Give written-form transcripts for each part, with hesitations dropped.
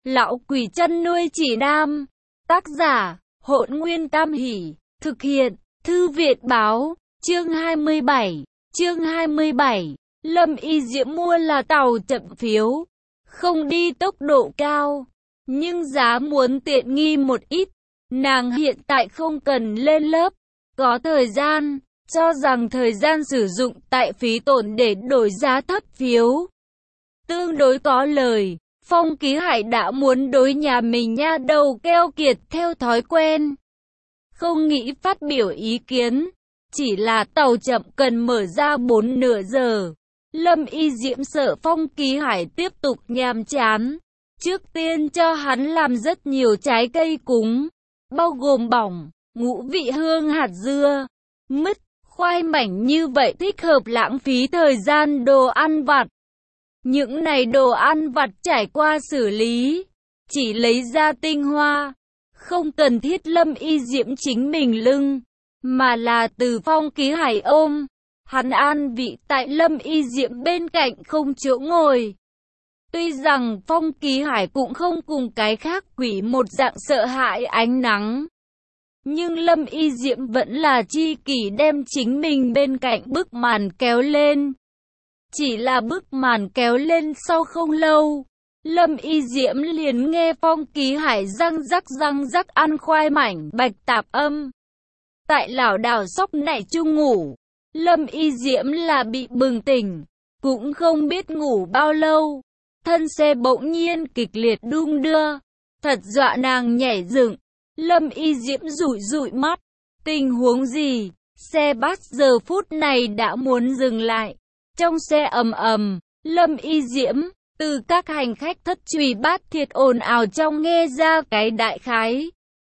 Lão quỷ chăn nuôi chỉ nam. Tác giả, Hỗn Nguyên Tam Hỷ. Thực hiện, Thư viện báo. Chương 27. Chương 27. Lâm Y Diễm mua là tàu chậm phiếu. Không đi tốc độ cao, nhưng giá muốn tiện nghi một ít. Nàng hiện tại không cần lên lớp, có thời gian, cho rằng thời gian sử dụng tại phí tổn để đổi giá thấp phiếu tương đối có lời. Phong Ký Hải đã muốn đối nhà mình nha đầu keo kiệt theo thói quen, không nghĩ phát biểu ý kiến, chỉ là tàu chậm cần mở ra 4 nửa giờ. Lâm Y Diễm sợ Phong Ký Hải tiếp tục nhàm chán, trước tiên cho hắn làm rất nhiều trái cây cúng, bao gồm bỏng, ngũ vị hương hạt dưa, mứt, khoai mảnh, như vậy thích hợp lãng phí thời gian đồ ăn vặt. Những này đồ ăn vặt trải qua xử lý, chỉ lấy ra tinh hoa, không cần thiết Lâm Y Diễm chính mình lưng, mà là từ Phong Ký Hải ôm. Hắn an vị tại Lâm Y Diễm bên cạnh không chỗ ngồi. Tuy rằng Phong Ký Hải cũng không cùng cái khác quỷ một dạng sợ hãi ánh nắng, nhưng Lâm Y Diễm vẫn là chi kỷ đem chính mình bên cạnh bức màn kéo lên. Chỉ là bức màn kéo lên sau không lâu, Lâm Y Diễm liền nghe Phong Ký Hải răng rắc ăn khoai mảnh bạch tạp âm. Tại lảo đảo sóc nảy chung ngủ, Lâm Y Diễm là bị bừng tỉnh, cũng không biết ngủ bao lâu. Thân xe bỗng nhiên kịch liệt đung đưa, thật dọa nàng nhảy dựng. Lâm Y Diễm dụi mắt, tình huống gì? Xe bus giờ phút này đã muốn dừng lại. Trong xe ầm ầm, Lâm Y Diễm từ các hành khách thất truy bát thiệt ồn ào trong nghe ra cái đại khái.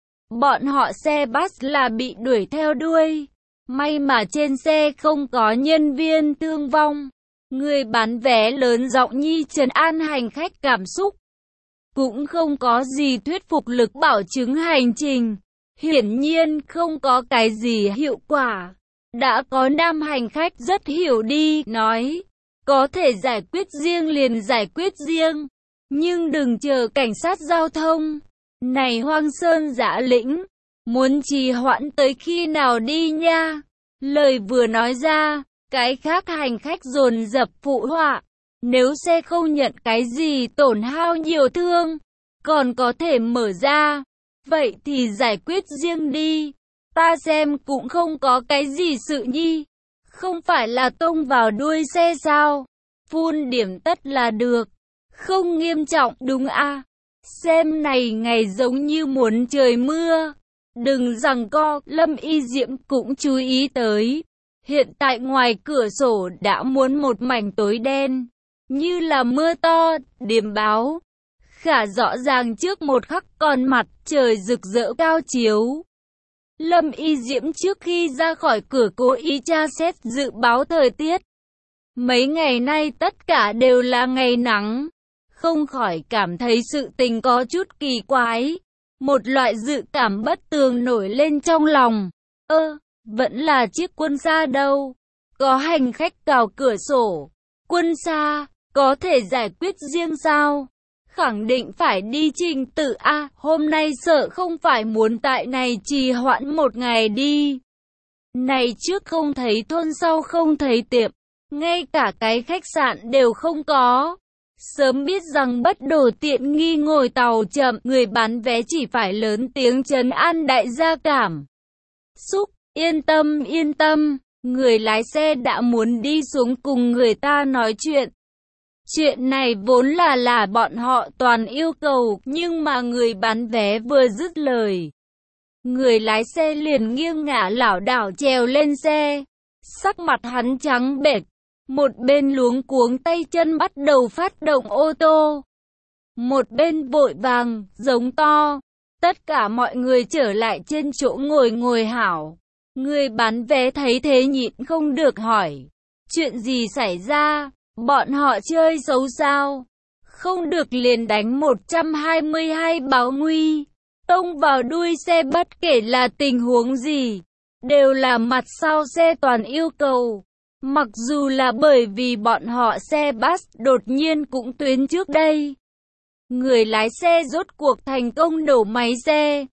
Bọn họ xe bus là bị đuổi theo đuôi. May mà trên xe không có nhân viên thương vong. Người bán vé lớn giọng nhi trấn an hành khách cảm xúc. Cũng không có gì thuyết phục lực bảo chứng hành trình. Hiển nhiên không có cái gì hiệu quả. Đã có nam hành khách rất hiểu đi, nói, có thể giải quyết riêng liền giải quyết riêng, nhưng đừng chờ cảnh sát giao thông. Này hoang sơn dã lĩnh, muốn trì hoãn tới khi nào đi nha? Lời vừa nói ra, cái khác hành khách dồn dập phụ họa. Nếu xe không nhận cái gì tổn hao nhiều thương, còn có thể mở ra, vậy thì giải quyết riêng đi. Ta xem cũng không có cái gì sự nhi. Không phải là tông vào đuôi xe sao? Phun điểm tất là được. Không nghiêm trọng đúng à? Xem này ngày giống như muốn trời mưa. Đừng giằng co. Lâm Y Diễm cũng chú ý tới. Hiện tại ngoài cửa sổ đã muốn một mảnh tối đen, như là mưa to, điểm báo. Khả rõ ràng trước một khắc còn mặt trời rực rỡ cao chiếu. Lâm Y Diễm trước khi ra khỏi cửa cố ý tra xét dự báo thời tiết. Mấy ngày nay tất cả đều là ngày nắng. Không khỏi cảm thấy sự tình có chút kỳ quái. Một loại dự cảm bất tường nổi lên trong lòng. Vẫn là chiếc quân xa đâu. Có hành khách cào cửa sổ. Quân xa, có thể giải quyết riêng sao? Khẳng định phải đi trình tự a, hôm nay sợ không phải muốn tại này trì hoãn một ngày đi. Này trước không thấy thôn sau không thấy tiệm, ngay cả cái khách sạn đều không có. Sớm biết rằng bất đồ tiện nghi ngồi tàu chậm, người bán vé chỉ phải lớn tiếng trấn an đại gia cảm xúc. Yên tâm, người lái xe đã muốn đi xuống cùng người ta nói chuyện. Chuyện này vốn là bọn họ toàn yêu cầu, nhưng mà người bán vé vừa dứt lời, người lái xe liền nghiêng ngả lảo đảo trèo lên xe. Sắc mặt hắn trắng bệch, một bên luống cuống tay chân bắt đầu phát động ô tô, một bên vội vàng giống to, tất cả mọi người trở lại trên chỗ ngồi hảo. Người bán vé thấy thế nhịn không được hỏi, chuyện gì xảy ra? Bọn họ chơi xấu sao? Không được liền đánh 122 báo nguy. Tông vào đuôi xe bất kể là tình huống gì, đều là mặt sau xe toàn yêu cầu. Mặc dù là bởi vì bọn họ xe bus đột nhiên cũng tuyến trước đây. Người lái xe rốt cuộc thành công nổ máy xe.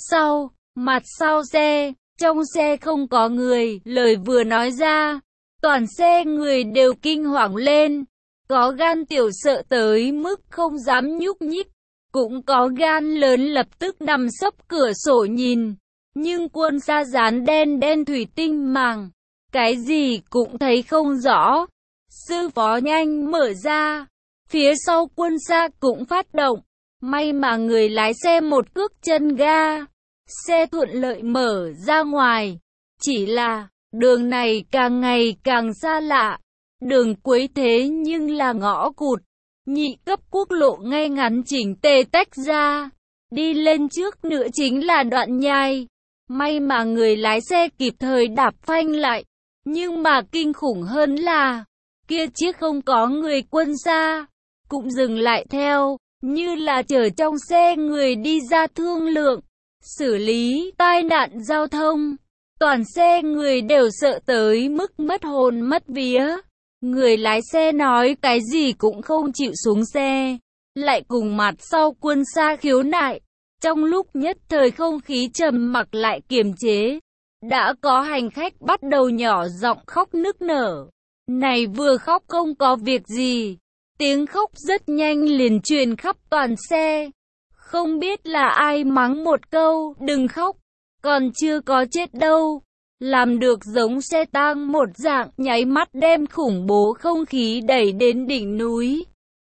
Mặt sau xe, trong xe không có người, lời vừa nói ra, toàn xe người đều kinh hoàng lên. Có gan tiểu sợ tới mức không dám nhúc nhích, cũng có gan lớn lập tức nằm sấp cửa sổ nhìn. Nhưng quân xa dán đen đen thủy tinh màng, cái gì cũng thấy không rõ. Sư phó nhanh mở ra, phía sau quân xa cũng phát động. May mà người lái xe một cước chân ga, xe thuận lợi mở ra ngoài. Chỉ là, đường này càng ngày càng xa lạ. Đường cuối thế nhưng là ngõ cụt, nhị cấp quốc lộ ngay ngắn chỉnh tề tách ra. Đi lên trước nữa chính là đoạn nhai. May mà người lái xe kịp thời đạp phanh lại. Nhưng mà kinh khủng hơn là, kia chiếc không có người quân xa, cũng dừng lại theo, như là chở trong xe người đi ra thương lượng, xử lý tai nạn giao thông. Toàn xe người đều sợ tới mức mất hồn mất vía. Người lái xe nói cái gì cũng không chịu xuống xe, lại cùng mặt sau quân xa khiếu nại. Trong lúc nhất thời không khí trầm mặc lại kiềm chế, đã có hành khách bắt đầu nhỏ giọng khóc nức nở. Này vừa khóc không có việc gì, tiếng khóc rất nhanh liền truyền khắp toàn xe. Không biết là ai mắng một câu, đừng khóc, còn chưa có chết đâu. Làm được giống xe tang một dạng, nháy mắt đem khủng bố không khí đẩy đến đỉnh núi.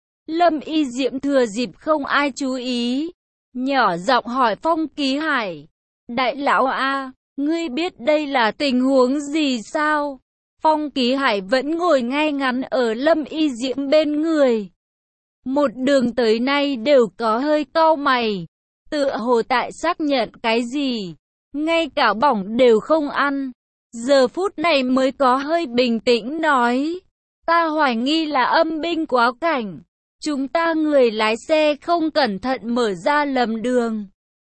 Lâm Y Diệm thừa dịp không ai chú ý, nhỏ giọng hỏi Phong Ký Hải, đại lão a, ngươi biết đây là tình huống gì sao? Phong Ký Hải vẫn ngồi ngay ngắn ở Lâm Y Diệm bên người. Một đường tới nay đều có hơi cau mày, tựa hồ tại xác nhận cái gì. Ngay cả bỏng đều không ăn. Giờ phút này mới có hơi bình tĩnh nói, ta hoài nghi là âm binh quá cảnh. Chúng ta người lái xe không cẩn thận mở ra lầm đường.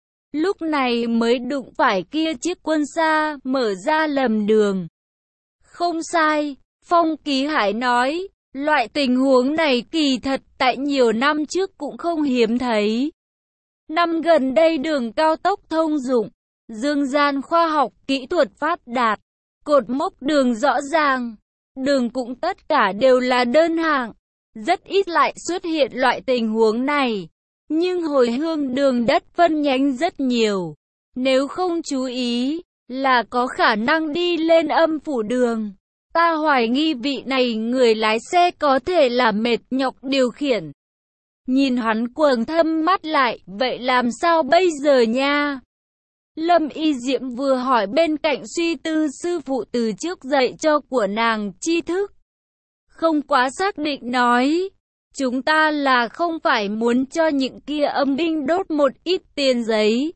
Lúc này mới đụng phải kia chiếc quân xa, mở ra lầm đường. Không sai, Phong Ký Hải nói, loại tình huống này kỳ thật tại nhiều năm trước cũng không hiếm thấy. Năm gần đây đường cao tốc thông dụng, dương gian khoa học kỹ thuật phát đạt, cột mốc đường rõ ràng, đường cũng tất cả đều là đơn hạng, rất ít lại xuất hiện loại tình huống này. Nhưng hồi hương đường đất phân nhánh rất nhiều, nếu không chú ý, là có khả năng đi lên âm phủ đường. Ta hoài nghi vị này người lái xe có thể là mệt nhọc điều khiển. Nhìn hắn quầng thâm mắt lại, vậy làm sao bây giờ nha? Lâm Y Diệm vừa hỏi bên cạnh suy tư sư phụ từ trước dạy cho của nàng tri thức. Không quá xác định nói, chúng ta là không phải muốn cho những kia âm binh đốt một ít tiền giấy.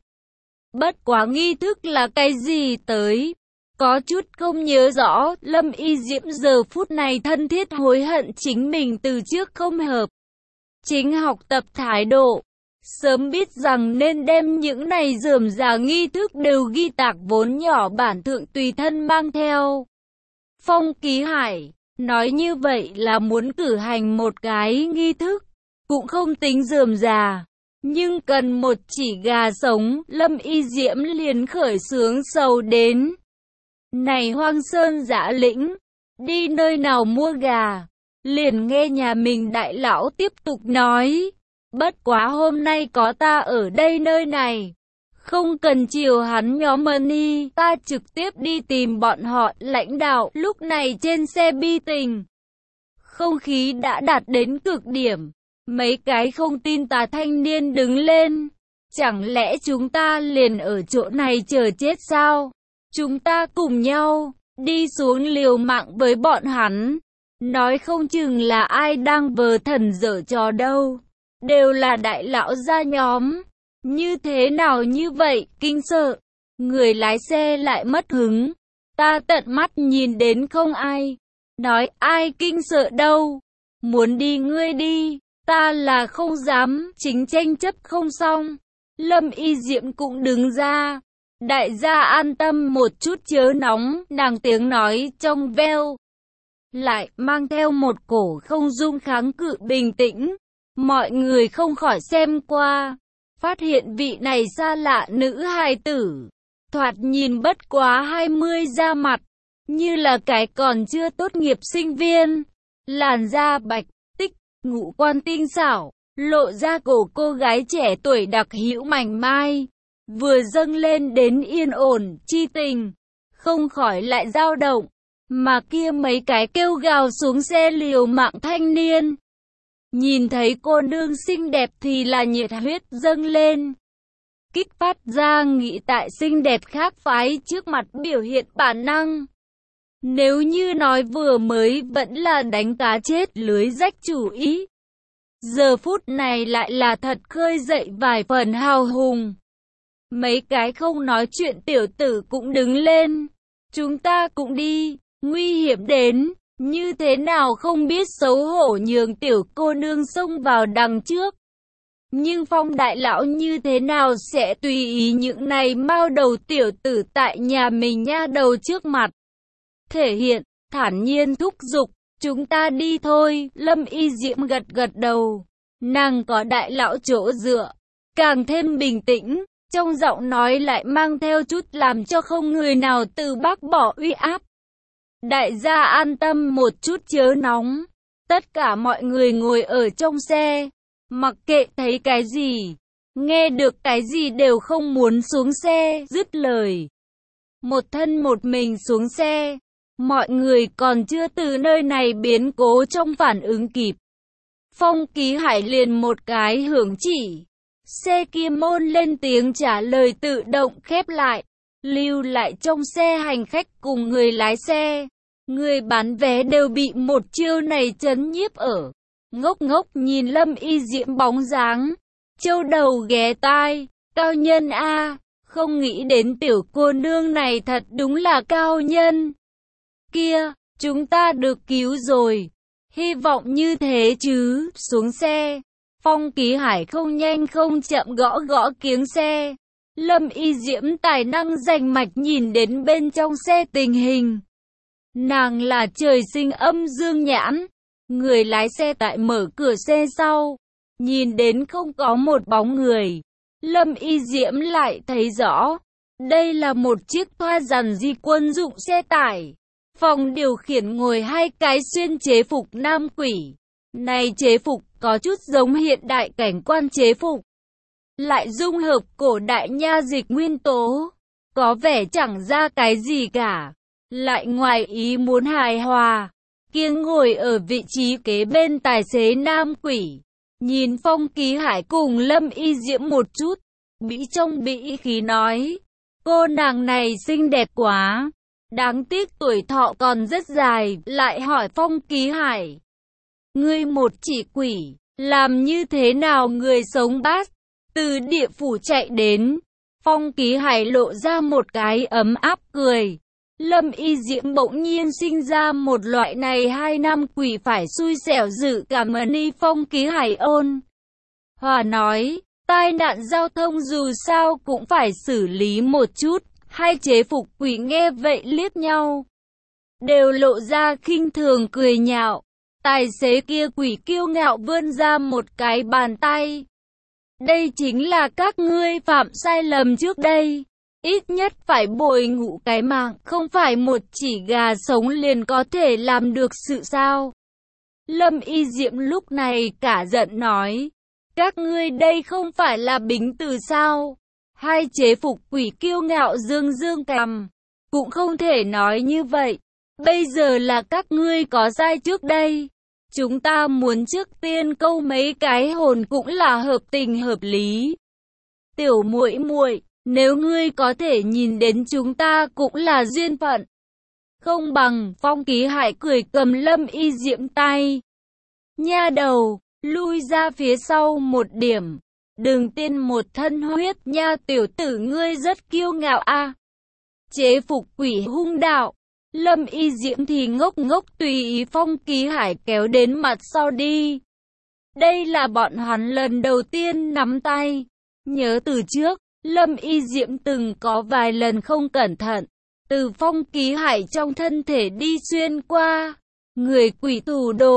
Bất quá nghi thức là cái gì tới? Có chút không nhớ rõ, Lâm Y Diệm giờ phút này thân thiết hối hận chính mình từ trước không hợp. Chính học tập thái độ. Sớm biết rằng nên đem những này rườm rà nghi thức đều ghi tạc vốn nhỏ bản thượng tùy thân mang theo. Phong Ký Hải nói như vậy là muốn cử hành một cái nghi thức, cũng không tính rườm rà, nhưng cần một chỉ gà sống. Lâm Y Diễm liền khởi xướng sầu đến. Này hoang sơn dã lĩnh, đi nơi nào mua gà? Liền nghe nhà mình đại lão tiếp tục nói, bất quá hôm nay có ta ở đây nơi này, không cần chiều hắn nhóm money, ta trực tiếp đi tìm bọn họ. Lãnh đạo lúc này trên xe bi tình, không khí đã đạt đến cực điểm. Mấy cái không tin tà thanh niên đứng lên, chẳng lẽ chúng ta liền ở chỗ này chờ chết sao? Chúng ta cùng nhau đi xuống liều mạng với bọn hắn. Nói không chừng là ai đang vờ thần dở trò đâu. Đều là đại lão gia nhóm. Như thế nào như vậy, kinh sợ. Người lái xe lại mất hứng. Ta tận mắt nhìn đến không ai. Nói ai kinh sợ đâu. Muốn đi ngươi đi. Ta là không dám, chính tranh chấp không xong. Lâm Y Diệm cũng đứng ra. Đại gia an tâm một chút chớ nóng, nàng tiếng nói trong veo lại mang theo một cổ không dung kháng cự bình tĩnh. Mọi người không khỏi xem qua, phát hiện vị này xa lạ nữ hài tử, thoạt nhìn bất quá 20 ra mặt, như là cái còn chưa tốt nghiệp sinh viên, làn da bạch tích, ngũ quan tinh xảo, lộ ra cổ cô gái trẻ tuổi đặc hữu mảnh mai, vừa dâng lên đến yên ổn chi tình, không khỏi lại dao động, mà kia mấy cái kêu gào xuống xe liều mạng thanh niên. Nhìn thấy cô nương xinh đẹp thì là nhiệt huyết dâng lên, kích phát ra nghĩ tại xinh đẹp khác phái trước mặt biểu hiện bản năng. Nếu như nói vừa mới vẫn là đánh cá chết lưới rách chủ ý, giờ phút này lại là thật khơi dậy vài phần hào hùng. Mấy cái không nói chuyện tiểu tử cũng đứng lên, chúng ta cũng đi, nguy hiểm đến, như thế nào không biết xấu hổ nhường tiểu cô nương xông vào đằng trước. Nhưng Phong đại lão như thế nào sẽ tùy ý những này mao đầu tiểu tử tại nhà mình nha đầu trước mặt. Thể hiện, thản nhiên thúc giục, chúng ta đi thôi. Lâm Y Diễm gật gật đầu, nàng có đại lão chỗ dựa, càng thêm bình tĩnh, trong giọng nói lại mang theo chút làm cho không người nào từ bác bỏ uy áp. Đại gia an tâm một chút chớ nóng. Tất cả mọi người ngồi ở trong xe, mặc kệ thấy cái gì, nghe được cái gì đều không muốn xuống xe. Dứt lời, một thân một mình xuống xe. Mọi người còn chưa từ nơi này biến cố trong phản ứng kịp, Phong Ký Hải liền một cái hưởng chỉ, xe kia môn lên tiếng trả lời tự động khép lại, lưu lại trong xe hành khách cùng người lái xe. Người bán vé đều bị một chiêu này chấn nhiếp ở, ngốc ngốc nhìn Lâm Y Diễm bóng dáng, châu đầu ghé tai, cao nhân a, không nghĩ đến tiểu cô nương này thật đúng là cao nhân. Kia, chúng ta được cứu rồi, hy vọng như thế chứ. Xuống xe, Phong Ký Hải không nhanh không chậm gõ gõ kiếng xe. Lâm Y Diễm tài năng rành mạch nhìn đến bên trong xe tình hình. Nàng là trời sinh âm dương nhãn. Người lái xe tại mở cửa xe sau, nhìn đến không có một bóng người, Lâm Y Diễm lại thấy rõ, đây là một chiếc toa dàn di quân dụng xe tải. Phòng điều khiển ngồi hai cái xuyên chế phục nam quỷ. Này chế phục có chút giống hiện đại cảnh quan chế phục, lại dung hợp cổ đại nha dịch nguyên tố, có vẻ chẳng ra cái gì cả, lại ngoài ý muốn hài hòa. Kiêng ngồi ở vị trí kế bên tài xế nam quỷ, nhìn Phong Ký Hải cùng Lâm Y Diễm một chút, bĩ trong bĩ khí nói, cô nàng này xinh đẹp quá, đáng tiếc tuổi thọ còn rất dài. Lại hỏi Phong Ký Hải, ngươi một chỉ quỷ, làm như thế nào người sống bát từ địa phủ chạy đến? Phong Ký Hải lộ ra một cái ấm áp cười. Lâm Y Diễm bỗng nhiên sinh ra một loại này 2 năm quỷ phải xui xẻo dự cảm ơn y. Phong Ký Hải ôn hòa nói, tai nạn giao thông dù sao cũng phải xử lý một chút. Hai chế phục quỷ nghe vậy liếc nhau, đều lộ ra khinh thường cười nhạo. Tài xế kia quỷ kiêu ngạo vươn ra một cái bàn tay. Đây chính là các ngươi phạm sai lầm trước đây, ít nhất phải bồi ngũ cái mạng, không phải một chỉ gà sống liền có thể làm được sự sao? Lâm Y Diễm lúc này cả giận nói, các ngươi đây không phải là bính từ sao? Hai chế phục quỷ kiêu ngạo dương dương cằm, cũng không thể nói như vậy. Bây giờ là các ngươi có sai trước đây, chúng ta muốn trước tiên câu mấy cái hồn cũng là hợp tình hợp lý. Tiểu muội muội, nếu ngươi có thể nhìn đến chúng ta cũng là duyên phận. Không bằng. Phong Ký Hải cười cầm Lâm Y Diễm tay. Nha đầu, lui ra phía sau một điểm. Đừng tiên một thân huyết nha, tiểu tử ngươi rất kiêu ngạo a. Chế phục quỷ hung đạo. Lâm Y Diễm thì ngốc ngốc tùy ý Phong Ký Hải kéo đến mặt sau đi. Đây là bọn hắn lần đầu tiên nắm tay. Nhớ từ trước, Lâm Y Diễm từng có vài lần không cẩn thận, từ Phong Ký Hải trong thân thể đi xuyên qua. Người quỷ tù đồ,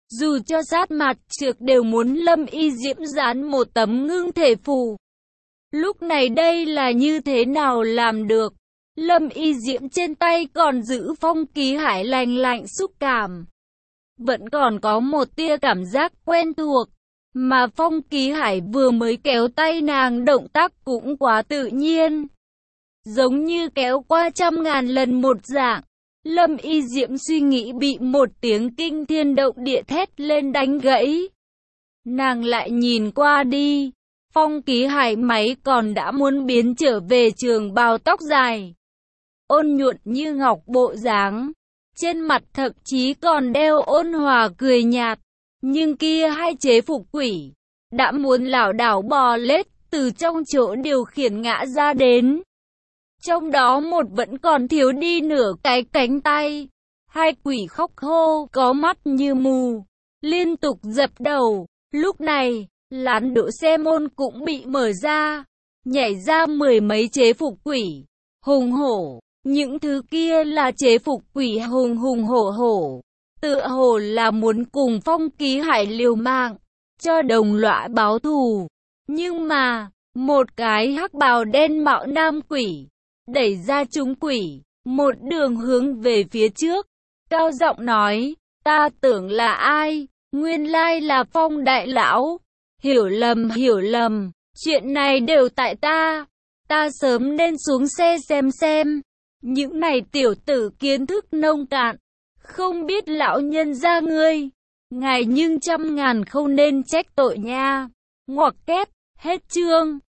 Dù cho sát mặt trược đều muốn Lâm Y Diễm dán một tấm ngưng thể phù. Lúc này đây là như thế nào làm được? Lâm Y Diễm trên tay còn giữ Phong Ký Hải lành lạnh xúc cảm. Vẫn còn có một tia cảm giác quen thuộc. Mà Phong Ký Hải vừa mới kéo tay nàng động tác cũng quá tự nhiên. Giống như kéo qua 100.000 lần một dạng. Lâm Y Diễm suy nghĩ bị một tiếng kinh thiên động địa thét lên đánh gãy. Nàng lại nhìn qua đi. Phong Ký Hải máy còn đã muốn biến trở về trường bào tóc dài. Ôn nhuận như ngọc bộ dáng. Trên mặt thậm chí còn đeo ôn hòa cười nhạt. Nhưng kia hai chế phục quỷ đã muốn lảo đảo bò lết từ trong chỗ điều khiển ngã ra đến. Trong đó một vẫn còn thiếu đi nửa cái cánh tay. Hai quỷ khóc hô, có mắt như mù, liên tục dập đầu. Lúc này, lán đỗ xe môn cũng bị mở ra. Nhảy ra 10 mấy chế phục quỷ, hùng hổ. Những thứ kia là chế phục quỷ hùng hùng hổ hổ. Tựa hồ là muốn cùng Phong Ký Hải liều mạng, cho đồng loại báo thù. Nhưng mà, một cái hắc bào đen mạo nam quỷ đẩy ra chúng quỷ, một đường hướng về phía trước, cao giọng nói, ta tưởng là ai, nguyên lai là Phong đại lão, hiểu lầm, chuyện này đều tại ta sớm nên xuống xe xem, những này tiểu tử kiến thức nông cạn, không biết lão nhân gia ngươi, ngài nhưng 100.000 không nên trách tội nha, ngoặc kép, hết chương.